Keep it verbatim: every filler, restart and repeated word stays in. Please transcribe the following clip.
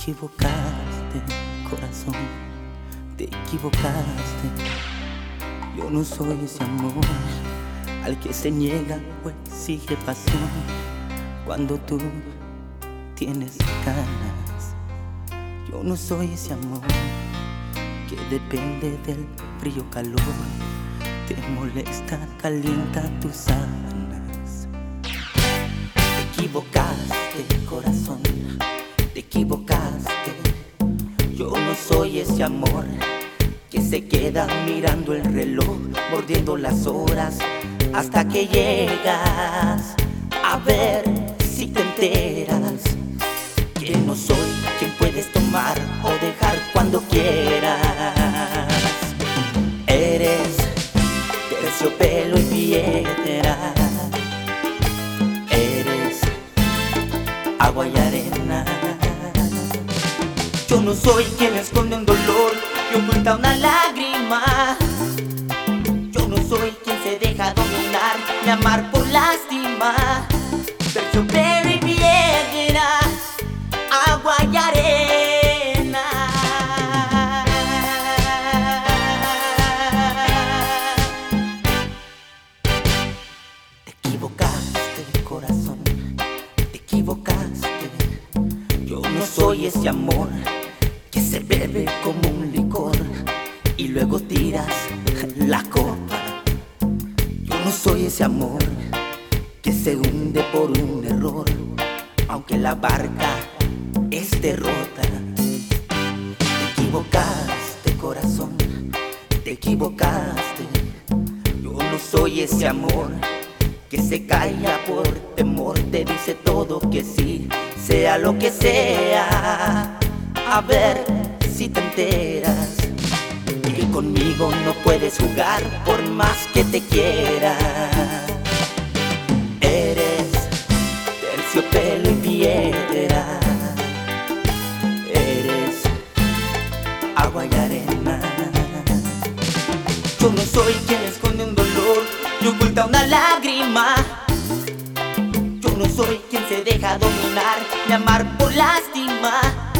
equivocaste, corazón, te equivocaste. Yo no soy ese amor al que se niega o exige pasión cuando tú tienes ganas. Yo no soy ese amor que depende del frío calor, te molesta, calienta tus sábanas. Te equivocaste, corazón, te equivocaste. Yo no soy ese amor que se queda mirando el reloj, mordiendo las horas hasta que llegas. A ver si te enteras que no soy quien puedes tomar o dejar cuando quieras. Eres terciopelo y piedra, eres agua y arena. Yo no soy quien esconde un dolor y oculta una lágrima. Yo no soy quien se deja dominar ni amar por lástima. Terciopelo y piedra, agua y arena. Te equivocaste, corazón, te equivocaste. Yo no soy ese amor que se bebe como un licor y luego tiras la copa. Yo no soy ese amor que se hunde por un error, aunque la barca esté rota. Te equivocaste, corazón, te equivocaste. Yo no soy ese amor que se calla por temor, te dice todo que sí, sea lo que sea. A ver si te enteras que conmigo no puedes jugar por más que te quiera. Eres terciopelo y piedra, eres agua y arena. Yo no soy quien esconde un dolor y oculta una lágrima. Yo no soy quien se deja dominar ni amar por lástima.